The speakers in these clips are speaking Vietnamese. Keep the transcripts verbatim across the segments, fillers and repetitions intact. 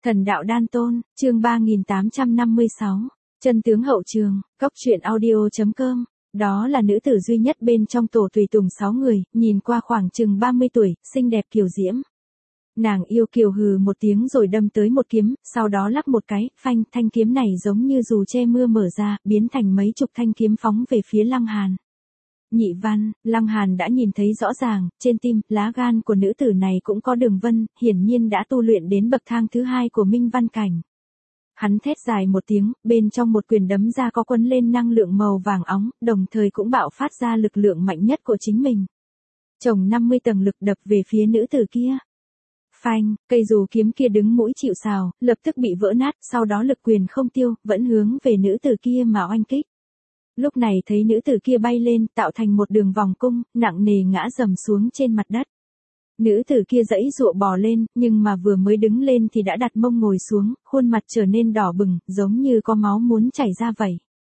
Thần đạo đan tôn, chương ba nghìn tám trăm năm mươi sáu, chân tướng hậu trường, cóc truyện audio chấm com. Đó là nữ tử duy nhất bên trong tổ tùy tùng sáu người, nhìn qua khoảng chừng ba mươi tuổi, xinh đẹp kiều diễm. Nàng yêu kiều hừ một tiếng rồi đâm tới một kiếm, sau đó lắc một cái, phanh, thanh kiếm này giống như dù che mưa mở ra, biến thành mấy chục thanh kiếm phóng về phía Lăng Hàn. Nhị văn, Lăng Hàn đã nhìn thấy rõ ràng, trên tim, lá gan của nữ tử này cũng có đường vân, hiển nhiên đã tu luyện đến bậc thang thứ hai của minh văn cảnh. Hắn thét dài một tiếng, bên trong một quyền đấm ra có quấn lên năng lượng màu vàng óng, đồng thời cũng bạo phát ra lực lượng mạnh nhất của chính mình. Chồng năm mươi tầng lực đập về phía nữ tử kia. Phanh, cây dù kiếm kia đứng mũi chịu sào, lập tức bị vỡ nát, sau đó lực quyền không tiêu, vẫn hướng về nữ tử kia mà oanh kích. Lúc này thấy nữ tử kia bay lên, tạo thành một đường vòng cung, nặng nề ngã dầm xuống trên mặt đất. Nữ tử kia giãy giụa bò lên, nhưng mà vừa mới đứng lên thì đã đặt mông ngồi xuống, khuôn mặt trở nên đỏ bừng, giống như có máu muốn chảy ra vậy.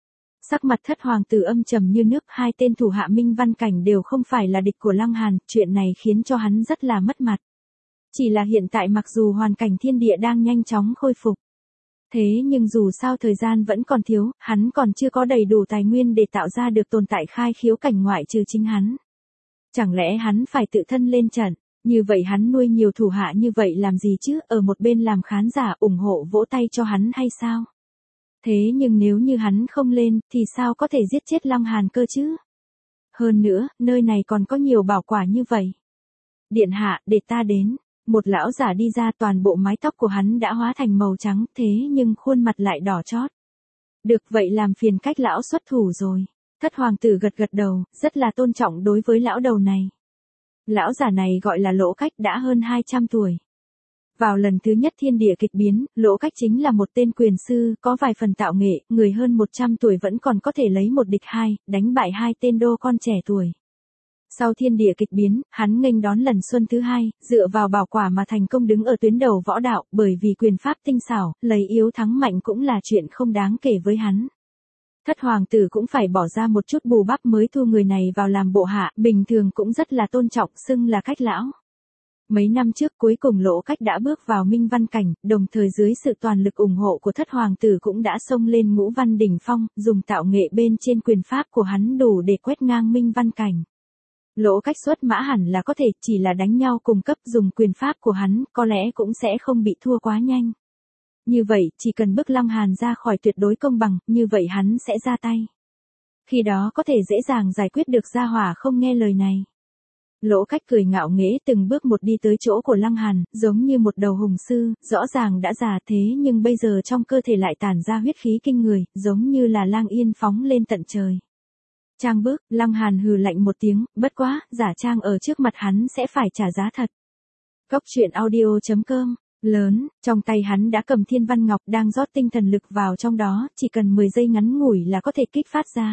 Sắc mặt thất hoàng tử âm trầm như nước, hai tên thủ hạ minh văn cảnh đều không phải là địch của Lăng Hàn, chuyện này khiến cho hắn rất là mất mặt. Chỉ là hiện tại mặc dù hoàn cảnh thiên địa đang nhanh chóng khôi phục. Thế nhưng dù sao thời gian vẫn còn thiếu, hắn còn chưa có đầy đủ tài nguyên để tạo ra được tồn tại khai khiếu cảnh ngoại trừ chính hắn. Chẳng lẽ hắn phải tự thân lên trận, như vậy hắn nuôi nhiều thủ hạ như vậy làm gì chứ, ở một bên làm khán giả ủng hộ vỗ tay cho hắn hay sao? Thế nhưng nếu như hắn không lên, thì sao có thể giết chết Lăng Hàn cơ chứ? Hơn nữa, nơi này còn có nhiều bảo quả như vậy. Điện hạ, để ta đến. Một lão giả đi ra, toàn bộ mái tóc của hắn đã hóa thành màu trắng, thế nhưng khuôn mặt lại đỏ chót. Được vậy làm phiền cách lão xuất thủ rồi. Thất hoàng tử gật gật đầu, rất là tôn trọng đối với lão đầu này. Lão giả này gọi là Lỗ Cách, đã hơn hai trăm tuổi. Vào lần thứ nhất thiên địa kịch biến, Lỗ Cách chính là một tên quyền sư, có vài phần tạo nghệ, người hơn một trăm tuổi vẫn còn có thể lấy một địch hai, đánh bại hai tên đô con trẻ tuổi. Sau thiên địa kịch biến, hắn nghênh đón lần xuân thứ hai, dựa vào bảo quả mà thành công đứng ở tuyến đầu võ đạo, bởi vì quyền pháp tinh xảo, lấy yếu thắng mạnh cũng là chuyện không đáng kể với hắn. Thất hoàng tử cũng phải bỏ ra một chút bù bắp mới thu người này vào làm bộ hạ, bình thường cũng rất là tôn trọng, xưng là Cách lão. Mấy năm trước cuối cùng Lỗ Cách đã bước vào minh văn cảnh, đồng thời dưới sự toàn lực ủng hộ của thất hoàng tử cũng đã xông lên ngũ văn đỉnh phong, dùng tạo nghệ bên trên quyền pháp của hắn đủ để quét ngang minh văn cảnh. Lỗ Cách xuất mã hẳn là có thể, chỉ là đánh nhau cùng cấp, dùng quyền pháp của hắn, có lẽ cũng sẽ không bị thua quá nhanh. Như vậy, chỉ cần bức Lăng Hàn ra khỏi tuyệt đối công bằng, như vậy hắn sẽ ra tay. Khi đó có thể dễ dàng giải quyết được gia hỏa không nghe lời này. Lỗ Cách cười ngạo nghễ từng bước một đi tới chỗ của Lăng Hàn, giống như một đầu hùng sư, rõ ràng đã già thế nhưng bây giờ trong cơ thể lại tản ra huyết khí kinh người, giống như là lang yên phóng lên tận trời. Trang bước, Lăng Hàn hừ lạnh một tiếng, bất quá, giả trang ở trước mặt hắn sẽ phải trả giá thật. Cóc truyện audio chấm com, lớn, trong tay hắn đã cầm thiên văn ngọc đang rót tinh thần lực vào trong đó, chỉ cần mười giây ngắn ngủi là có thể kích phát ra.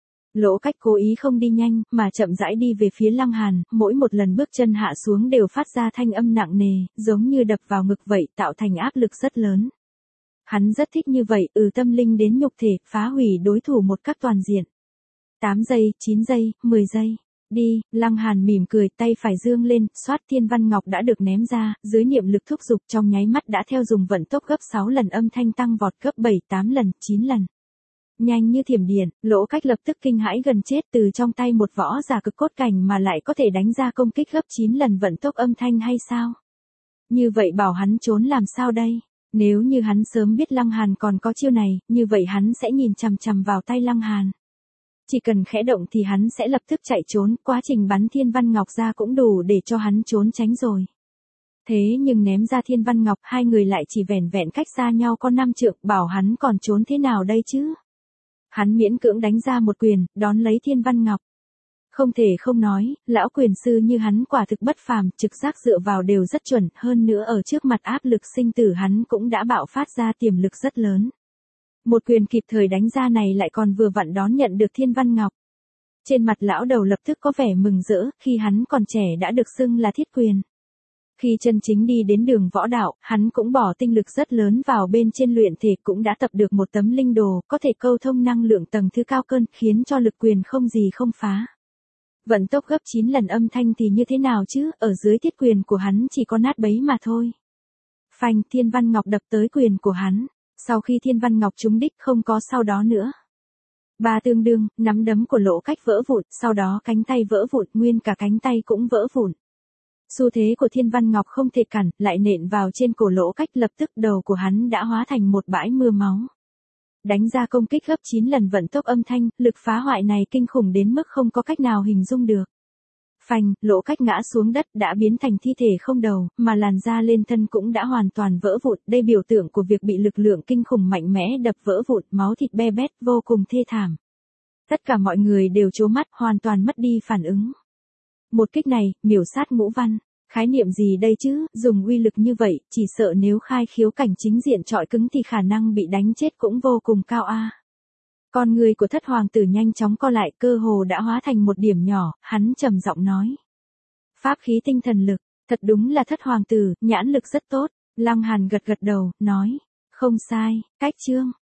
Lỗ Cách cố ý không đi nhanh, mà chậm rãi đi về phía Lăng Hàn, mỗi một lần bước chân hạ xuống đều phát ra thanh âm nặng nề, giống như đập vào ngực vậy, tạo thành áp lực rất lớn. Hắn rất thích như vậy, từ tâm linh đến nhục thể, phá hủy đối thủ một cách toàn diện. tám giây, chín giây, mười giây. Đi, Lăng Hàn mỉm cười, tay phải dương lên, xoát thiên văn ngọc đã được ném ra, dưới niệm lực thúc giục trong nháy mắt đã theo dùng vận tốc gấp sáu lần, âm thanh tăng vọt gấp bảy, tám lần, chín lần. Nhanh như thiểm điện, Lỗ Cách lập tức kinh hãi gần chết, từ trong tay một võ giả cực cốt cảnh mà lại có thể đánh ra công kích gấp chín lần vận tốc âm thanh hay sao? Như vậy bảo hắn trốn làm sao đây? Nếu như hắn sớm biết Lăng Hàn còn có chiêu này, như vậy hắn sẽ nhìn chằm chằm vào tay Lăng Hàn. Chỉ cần khẽ động thì hắn sẽ lập tức chạy trốn, quá trình bắn thiên văn ngọc ra cũng đủ để cho hắn trốn tránh rồi. Thế nhưng ném ra thiên văn ngọc, hai người lại chỉ vẻn vẹn cách xa nhau có năm trượng, bảo hắn còn trốn thế nào đây chứ? Hắn miễn cưỡng đánh ra một quyền, đón lấy thiên văn ngọc. Không thể không nói, lão quyền sư như hắn quả thực bất phàm, trực giác dựa vào đều rất chuẩn, hơn nữa ở trước mặt áp lực sinh tử hắn cũng đã bạo phát ra tiềm lực rất lớn. Một quyền kịp thời đánh ra này lại còn vừa vặn đón nhận được thiên văn ngọc. Trên mặt lão đầu lập tức có vẻ mừng rỡ, khi hắn còn trẻ đã được xưng là thiết quyền. Khi chân chính đi đến đường võ đạo, hắn cũng bỏ tinh lực rất lớn vào bên trên luyện thể, cũng đã tập được một tấm linh đồ, có thể câu thông năng lượng tầng thứ cao cơn, khiến cho lực quyền không gì không phá. Vận tốc gấp chín lần âm thanh thì như thế nào chứ, ở dưới thiết quyền của hắn chỉ có nát bấy mà thôi. Phanh, Thiên Văn Ngọc đập tới quyền của hắn. Sau khi Thiên Văn Ngọc trúng đích không có sau đó nữa. Ba tương đương, nắm đấm của Lỗ Cách vỡ vụn, sau đó cánh tay vỡ vụn, nguyên cả cánh tay cũng vỡ vụn. Xu thế của Thiên Văn Ngọc không thể cản, lại nện vào trên cổ Lỗ Cách, lập tức đầu của hắn đã hóa thành một bãi mưa máu. Đánh ra công kích gấp chín lần vận tốc âm thanh, lực phá hoại này kinh khủng đến mức không có cách nào hình dung được. Phanh, Lỗ Cách ngã xuống đất đã biến thành thi thể không đầu, mà làn da lên thân cũng đã hoàn toàn vỡ vụn. Đây biểu tượng của việc bị lực lượng kinh khủng mạnh mẽ đập vỡ vụn, máu thịt be bét, vô cùng thê thảm. Tất cả mọi người đều trố mắt, hoàn toàn mất đi phản ứng. Một kích này, miểu sát Ngũ Văn. Khái niệm gì đây chứ, dùng uy lực như vậy, chỉ sợ nếu khai khiếu cảnh chính diện trọi cứng thì khả năng bị đánh chết cũng vô cùng cao a. Con người của thất hoàng tử nhanh chóng co lại, cơ hồ đã hóa thành một điểm nhỏ, hắn trầm giọng nói. Pháp khí tinh thần lực, thật đúng là thất hoàng tử, nhãn lực rất tốt. Lăng Hàn gật gật đầu, nói. Không sai, cách chương.